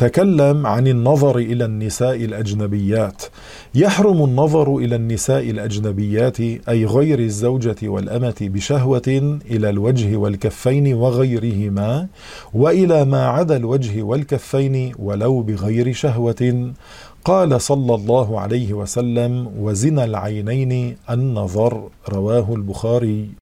تكلم عن النظر إلى النساء الأجنبيات. يحرم النظر إلى النساء الأجنبيات أي غير الزوجة والأمة بشهوة إلى الوجه والكفين وغيرهما، وإلى ما عدا الوجه والكفين ولو بغير شهوة. قال صلى الله عليه وسلم: وزنا العينين النظر. رواه البخاري.